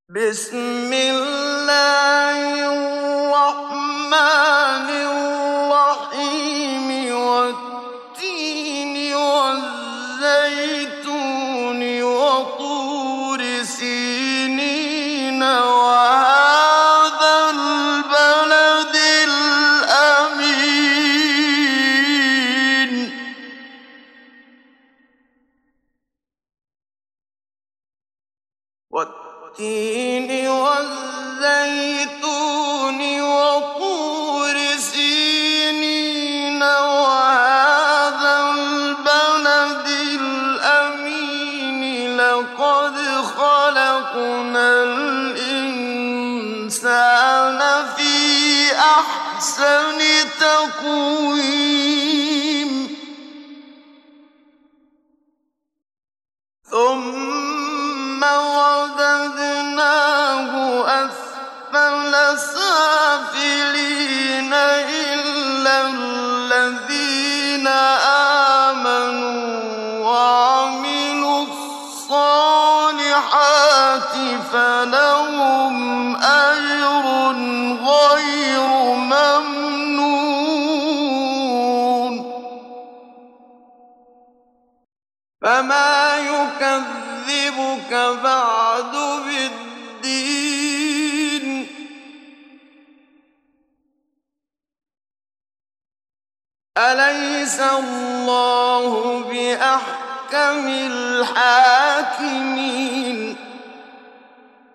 بسم الله الرحمن الرحيم والتين والزيتون وطور سينين وهذا البلد الأمين والتين والزيتون وطور سينين وهذا البلد الأمين لقد خلقنا الإنسان في أحسن تقويم ثم رددناه أسفل سافلين إلا الذين آمنوا وعملوا الصالحات فلهم أجر غير ممنون فما يكذبك بعد بالدين أليس الله بأحكم الحاكمين